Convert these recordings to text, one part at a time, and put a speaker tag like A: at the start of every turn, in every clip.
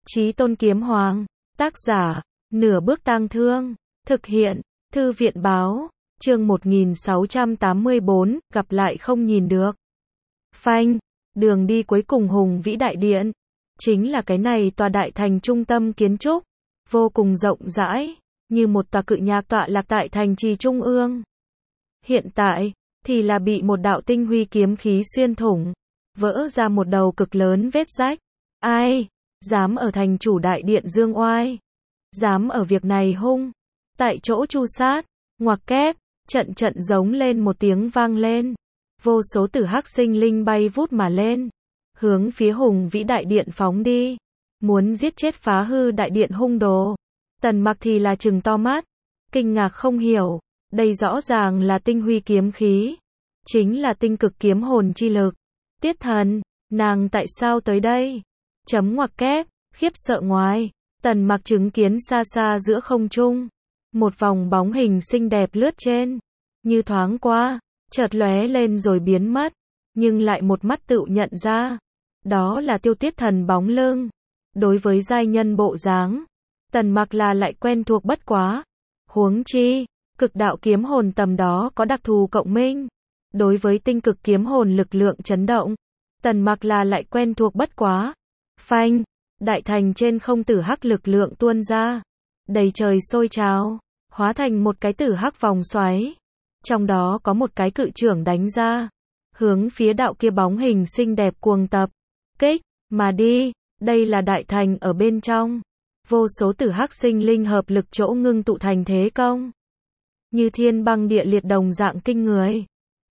A: Chí Tôn Kiếm Hoàng, tác giả, Nửa Bước Tang Thương, thực hiện, Thư viện báo, chương 1684, gặp lại không nhìn được. Phanh, đường đi cuối cùng hùng vĩ đại điện, chính là cái này tòa đại thành trung tâm kiến trúc, vô cùng rộng rãi, như một tòa cự nhạc tọa lạc tại thành trì trung ương. Hiện tại, thì là bị một đạo tinh huy kiếm khí xuyên thủng, vỡ ra một đầu cực lớn vết rách. Ai dám ở thành chủ đại điện dương oai, dám ở việc này hung, tại chỗ chu sát, ngoặc kép, trận trận giống lên một tiếng vang lên, vô số tử hắc sinh linh bay vút mà lên, hướng phía hùng vĩ đại điện phóng đi, muốn giết chết phá hư đại điện hung đồ. Tần Mặc thì là trừng to mắt, kinh ngạc không hiểu, đây rõ ràng là tinh huy kiếm khí, chính là tinh cực kiếm hồn chi lực. Tiết Thần, nàng tại sao tới đây? Chấm ngoặc kép, khiếp sợ ngoài, Tần Mặc chứng kiến xa xa giữa không trung, một vòng bóng hình xinh đẹp lướt trên, như thoáng qua, chợt lóe lên rồi biến mất, nhưng lại một mắt tự nhận ra, đó là Tiêu Tiết Thần bóng lưng. Đối với giai nhân bộ dáng, Tần Mặc là lại quen thuộc bất quá, huống chi, cực đạo kiếm hồn tầm đó có đặc thù cộng minh. Đối với tinh cực kiếm hồn lực lượng chấn động, Tần Mặc là lại quen thuộc bất quá. Phanh, đại thành trên không tử hắc lực lượng tuôn ra, đầy trời sôi trào, hóa thành một cái tử hắc vòng xoáy. Trong đó có một cái cự chưởng đánh ra, hướng phía đạo kia bóng hình xinh đẹp cuồng tập, kích, mà đi. Đây là đại thành ở bên trong. Vô số tử hắc sinh linh hợp lực chỗ ngưng tụ thành thế công. Như thiên băng địa liệt đồng dạng kinh người.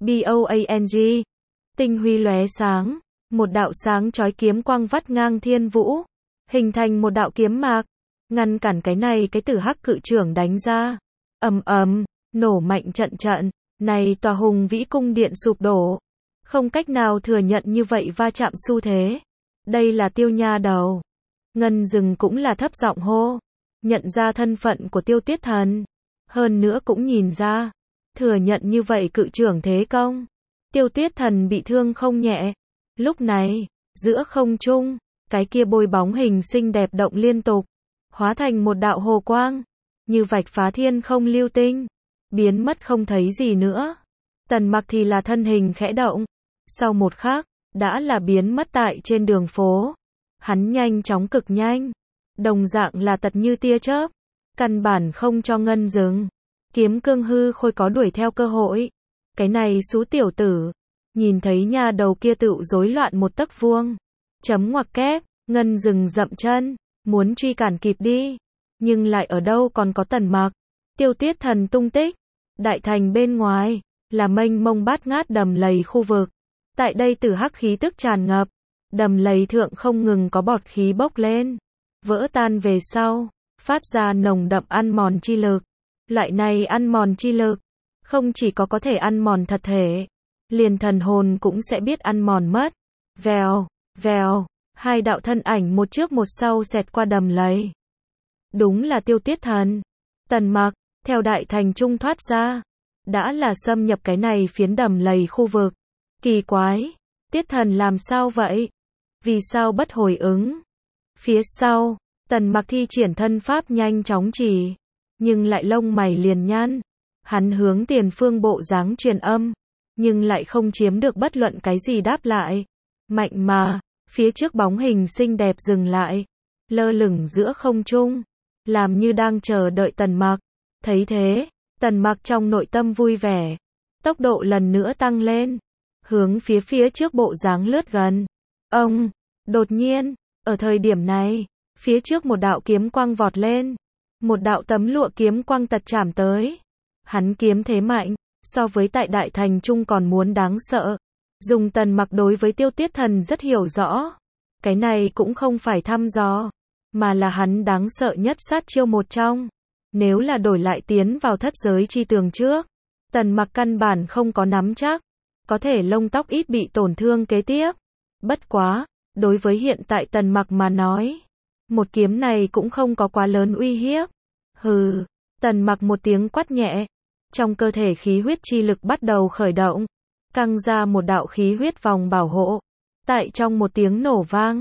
A: BOANG. Tinh huy lóe sáng. Một đạo sáng chói kiếm quang vắt ngang thiên vũ. Hình thành một đạo kiếm mạc. Ngăn cản cái này cái tử hắc cự chưởng đánh ra. Ầm ầm, nổ mạnh trận trận. Này tòa hùng vĩ cung điện sụp đổ. Không cách nào thừa nhận như vậy va chạm xu thế. Đây là Tiêu nha đầu. Ngân Dừng cũng là thấp giọng hô. Nhận ra thân phận của Tiêu Tiết Thần. Hơn nữa cũng nhìn ra. Thừa nhận như vậy cự chưởng thế công. Tiêu Tiết Thần bị thương không nhẹ. Lúc này, giữa không trung, cái kia bôi bóng hình xinh đẹp động liên tục. Hóa thành một đạo hồ quang. Như vạch phá thiên không lưu tinh. Biến mất không thấy gì nữa. Tần Mặc thì là thân hình khẽ động. Sau một khắc, đã là biến mất tại trên đường phố. Hắn nhanh chóng cực nhanh. Đồng dạng là tật như tia chớp. Căn bản không cho Ngân Dừng. Kiếm Cương hư khôi có đuổi theo cơ hội. Cái này xú tiểu tử. Nhìn thấy nha đầu kia tựu rối loạn một tấc vuông. Chấm ngoặc kép, Ngân Dừng dậm chân. Muốn truy cản kịp đi. Nhưng lại ở đâu còn có Tần Mặc. Tiêu Tiết Thần tung tích. Đại thành bên ngoài. Là mênh mông bát ngát đầm lầy khu vực. Tại đây tử hắc khí tức tràn ngập. Đầm lầy thượng không ngừng có bọt khí bốc lên. Vỡ tan về sau. Phát ra nồng đậm ăn mòn chi lực. Loại này ăn mòn chi lực. Không chỉ có thể ăn mòn thật thể. Liền thần hồn cũng sẽ biết ăn mòn mất. Vèo, vèo. Hai đạo thân ảnh một trước một sau xẹt qua đầm lầy. Đúng là Tiêu Tiết Thần. Tần Mặc, theo đại thành trung thoát ra. Đã là xâm nhập cái này phiến đầm lầy khu vực. Kỳ quái. Tiết Thần làm sao vậy? Vì sao bất hồi ứng? Phía sau, Tần Mặc thi triển thân pháp nhanh chóng chỉ. Nhưng lại lông mày liền nhăn. Hắn hướng tiền phương bộ dáng truyền âm. Nhưng lại không chiếm được bất luận cái gì đáp lại. Mạnh mà, phía trước bóng hình xinh đẹp dừng lại. Lơ lửng giữa không trung. Làm như đang chờ đợi Tần Mặc. Thấy thế, Tần Mặc trong nội tâm vui vẻ. Tốc độ lần nữa tăng lên. Hướng phía trước bộ dáng lướt gần. Ông, đột nhiên, ở thời điểm này, phía trước một đạo kiếm quang vọt lên. Một đạo tấm lụa kiếm quang tật chạm tới. Hắn kiếm thế mạnh, so với tại đại thành trung còn muốn đáng sợ. Dùng Tần Mặc đối với Tiêu Tiết Thần rất hiểu rõ. Cái này cũng không phải thăm dò, mà là hắn đáng sợ nhất sát chiêu một trong. Nếu là đổi lại tiến vào thất giới chi tường trước, Tần Mặc căn bản không có nắm chắc. Có thể lông tóc ít bị tổn thương kế tiếp. Bất quá, đối với hiện tại Tần Mặc mà nói, một kiếm này cũng không có quá lớn uy hiếp. Hừ, Tần Mặc một tiếng quát nhẹ. Trong cơ thể khí huyết chi lực bắt đầu khởi động. Căng ra một đạo khí huyết vòng bảo hộ. Tại trong một tiếng nổ vang,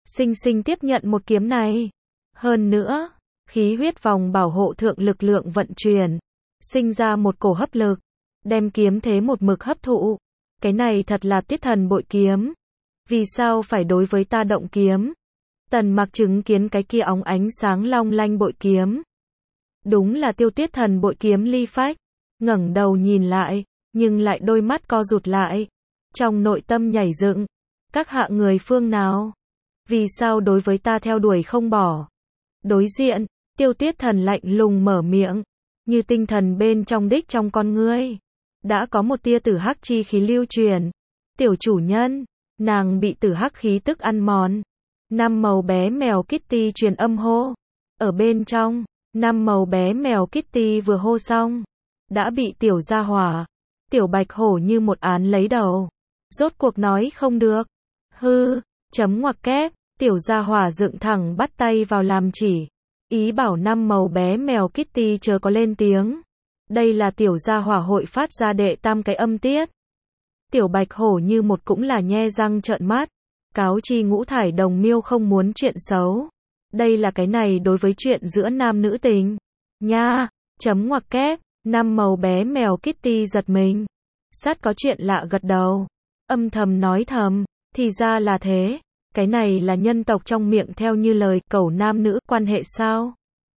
A: sinh sinh tiếp nhận một kiếm này. Hơn nữa, khí huyết vòng bảo hộ thượng lực lượng vận chuyển, sinh ra một cổ hấp lực, đem kiếm thế một mực hấp thụ. Cái này thật là Tiết Thần bội kiếm. Vì sao phải đối với ta động kiếm? Tần Mặc chứng kiến cái kia óng ánh sáng long lanh bội kiếm. Đúng là Tiêu Tiết Thần bội kiếm ly phách. Ngẩng đầu nhìn lại, nhưng lại đôi mắt co rụt lại. Trong nội tâm nhảy dựng. Các hạ người phương nào? Vì sao đối với ta theo đuổi không bỏ? Đối diện, Tiêu Tiết Thần lạnh lùng mở miệng. Như tinh thần bên trong đích trong con ngươi. Đã có một tia tử hắc chi khí lưu truyền. Tiểu chủ nhân, nàng bị tử hắc khí tức ăn mòn. Năm màu bé mèo Kitty truyền âm hô. Ở bên trong, năm màu bé mèo Kitty vừa hô xong. Đã bị tiểu gia hỏa, tiểu bạch hổ như một án lấy đầu. Rốt cuộc nói không được. Hư, chấm ngoặc kép, tiểu gia hỏa dựng thẳng bắt tay vào làm chỉ. Ý bảo năm màu bé mèo Kitty chớ có lên tiếng. Đây là tiểu gia hỏa hội phát ra đệ tam cái âm tiết. Tiểu bạch hổ như một cũng là nhe răng trợn mắt. Cáo chi ngũ thải đồng miêu không muốn chuyện xấu. Đây là cái này đối với chuyện giữa nam nữ tình. Nha, chấm ngoặc kép, năm màu bé mèo Kitty giật mình. Sát có chuyện lạ gật đầu. Âm thầm nói thầm, thì ra là thế. Cái này là nhân tộc trong miệng theo như lời cẩu nam nữ quan hệ sao?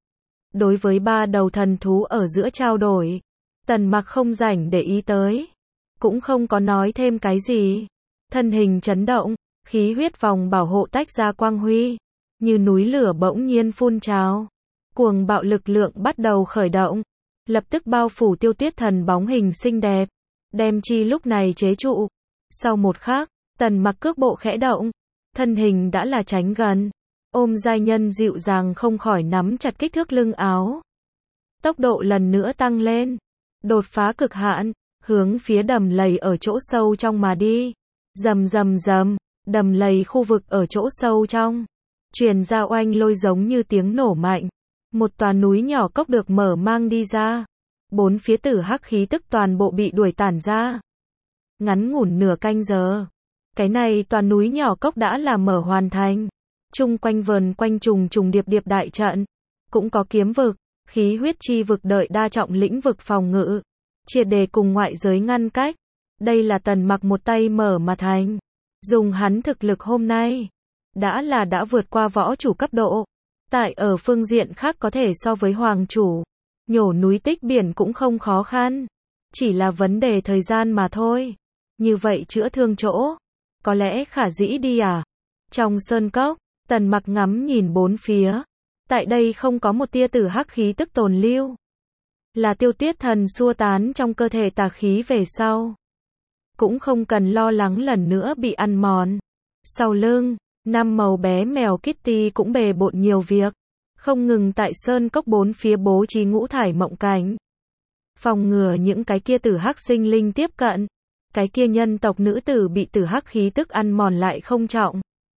A: Đối với ba đầu thần thú ở giữa trao đổi, Tần Mặc không rảnh để ý tới. Cũng không có nói thêm cái gì. Thân hình chấn động, khí huyết vòng bảo hộ tách ra quang huy. Như núi lửa bỗng nhiên phun trào. Cuồng bạo lực lượng bắt đầu khởi động. Lập tức bao phủ Tiêu Tiết Thần bóng hình xinh đẹp. Đem chi lúc này chế trụ. Sau một khắc, Tần Mặc cước bộ khẽ động. Thân hình đã là tránh gần. Ôm giai nhân dịu dàng không khỏi nắm chặt kích thước lưng áo. Tốc độ lần nữa tăng lên. Đột phá cực hạn. Hướng phía đầm lầy ở chỗ sâu trong mà đi. Rầm rầm rầm. Đầm lầy khu vực ở chỗ sâu trong. Truyền ra oanh lôi giống như tiếng nổ mạnh. Một tòa núi nhỏ cốc được mở mang đi ra. Bốn phía tử hắc khí tức toàn bộ bị đuổi tản ra. Ngắn ngủn nửa canh giờ. Cái này tòa núi nhỏ cốc đã là mở hoàn thành. Chung quanh vờn quanh trùng trùng điệp điệp đại trận. Cũng có kiếm vực, khí huyết chi vực đợi đa trọng lĩnh vực phòng ngự. Triệt để cùng ngoại giới ngăn cách. Đây là Tần Mặc một tay mở mà thành. Dùng hắn thực lực hôm nay. Đã vượt qua võ chủ cấp độ. Tại ở phương diện khác có thể so với hoàng chủ. Nhổ núi tích biển cũng không khó khăn. Chỉ là vấn đề thời gian mà thôi. Như vậy chữa thương chỗ. Có lẽ khả dĩ đi à? Trong sơn cốc, Tần Mặc ngắm nhìn bốn phía. Tại đây không có một tia tử hắc khí tức tồn lưu. Là Tiêu Tiết Thần xua tán trong cơ thể tà khí về sau. Cũng không cần lo lắng lần nữa bị ăn mòn. Sau lưng, năm màu bé mèo Kitty cũng bề bộn nhiều việc. Không ngừng tại sơn cốc bốn phía bố trí ngũ thải mộng cảnh. Phòng ngừa những cái kia tử hắc sinh linh tiếp cận. Cái kia nhân tộc nữ tử bị tử hắc khí tức ăn mòn lại không trọng.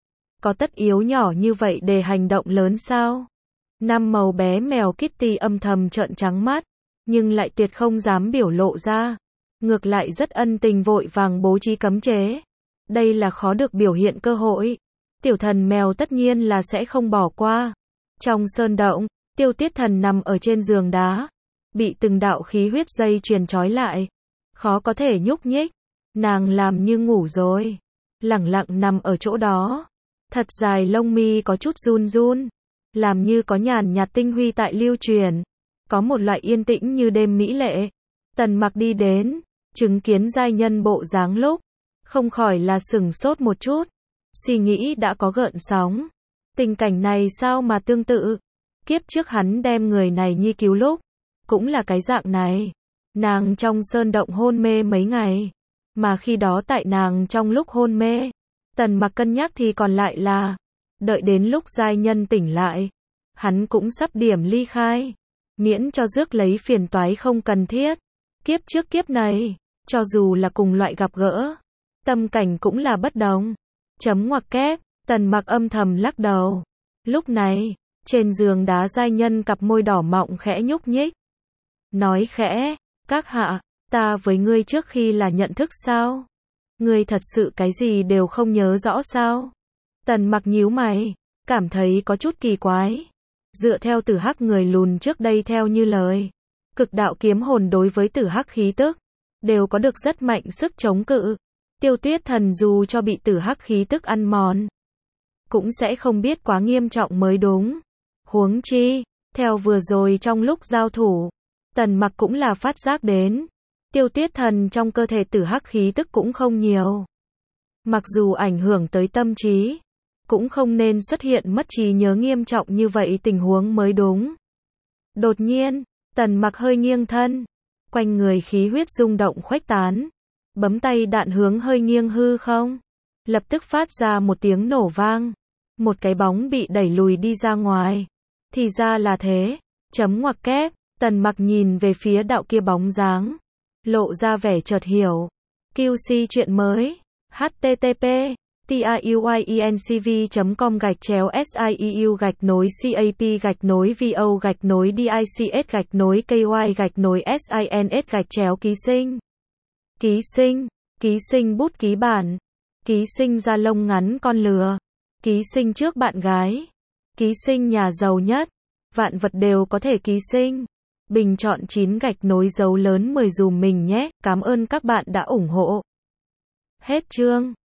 A: Có tất yếu nhỏ như vậy để hành động lớn sao? Năm màu bé mèo Kitty âm thầm trợn trắng mắt. Nhưng lại tuyệt không dám biểu lộ ra. Ngược lại rất ân tình vội vàng bố trí cấm chế. Đây là khó được biểu hiện cơ hội. Tiểu thần mèo tất nhiên là sẽ không bỏ qua. Trong sơn động, Tiêu Tiết Thần nằm ở trên giường đá. Bị từng đạo khí huyết dây chuyền trói lại. Khó có thể nhúc nhích. Nàng làm như ngủ rồi. Lẳng lặng nằm ở chỗ đó. Thật dài lông mi có chút run run. Làm như có nhàn nhạt tinh huy tại lưu truyền. Có một loại yên tĩnh như đêm mỹ lệ. Tần Mặc đi đến. Chứng kiến giai nhân bộ dáng lúc. Không khỏi là sửng sốt một chút. Suy nghĩ đã có gợn sóng. Tình cảnh này sao mà tương tự. Kiếp trước hắn đem người này nhi cứu lúc. Cũng là cái dạng này. Nàng trong sơn động hôn mê mấy ngày. Mà khi đó tại nàng trong lúc hôn mê. Tần Mặc cân nhắc thì còn lại là. Đợi đến lúc giai nhân tỉnh lại. Hắn cũng sắp điểm ly khai. Miễn cho rước lấy phiền toái không cần thiết. Kiếp trước kiếp này. Cho dù là cùng loại gặp gỡ. Tâm cảnh cũng là bất đồng. Chấm ngoặc kép. Tần Mặc âm thầm lắc đầu. Lúc này. Trên giường đá giai nhân cặp môi đỏ mọng khẽ nhúc nhích. Nói khẽ. Các hạ. Ta với ngươi trước khi là nhận thức sao? Ngươi thật sự cái gì đều không nhớ rõ sao? Tần Mặc nhíu mày, cảm thấy có chút kỳ quái. Dựa theo Tử Hắc người lùn trước đây theo như lời, cực đạo kiếm hồn đối với Tử Hắc khí tức đều có được rất mạnh sức chống cự. Tiêu Tuyết Thần dù cho bị Tử Hắc khí tức ăn mòn, cũng sẽ không biết quá nghiêm trọng mới đúng. Huống chi, theo vừa rồi trong lúc giao thủ, Tần Mặc cũng là phát giác đến, Tiêu Tuyết Thần trong cơ thể Tử Hắc khí tức cũng không nhiều. Mặc dù ảnh hưởng tới tâm trí, cũng không nên xuất hiện mất trí nhớ nghiêm trọng như vậy tình huống mới đúng. Đột nhiên, Tần Mặc hơi nghiêng thân, quanh người khí huyết rung động khuếch tán, bấm tay đạn hướng hơi nghiêng hư không, lập tức phát ra một tiếng nổ vang, một cái bóng bị đẩy lùi đi ra ngoài. Thì ra là thế, chấm ngoặc kép, Tần Mặc nhìn về phía đạo kia bóng dáng, lộ ra vẻ chợt hiểu. QC chuyện mới, http tayuyencv.com/siep-vo-dics-ky-sins ký sinh bút ký bản, ký sinh da lông ngắn con lừa, ký sinh trước bạn gái, ký sinh nhà giàu nhất, vạn vật đều có thể ký sinh. Bình chọn 9 dấu lớn 10 dùm mình nhé, cảm ơn các bạn đã ủng hộ. Hết chương.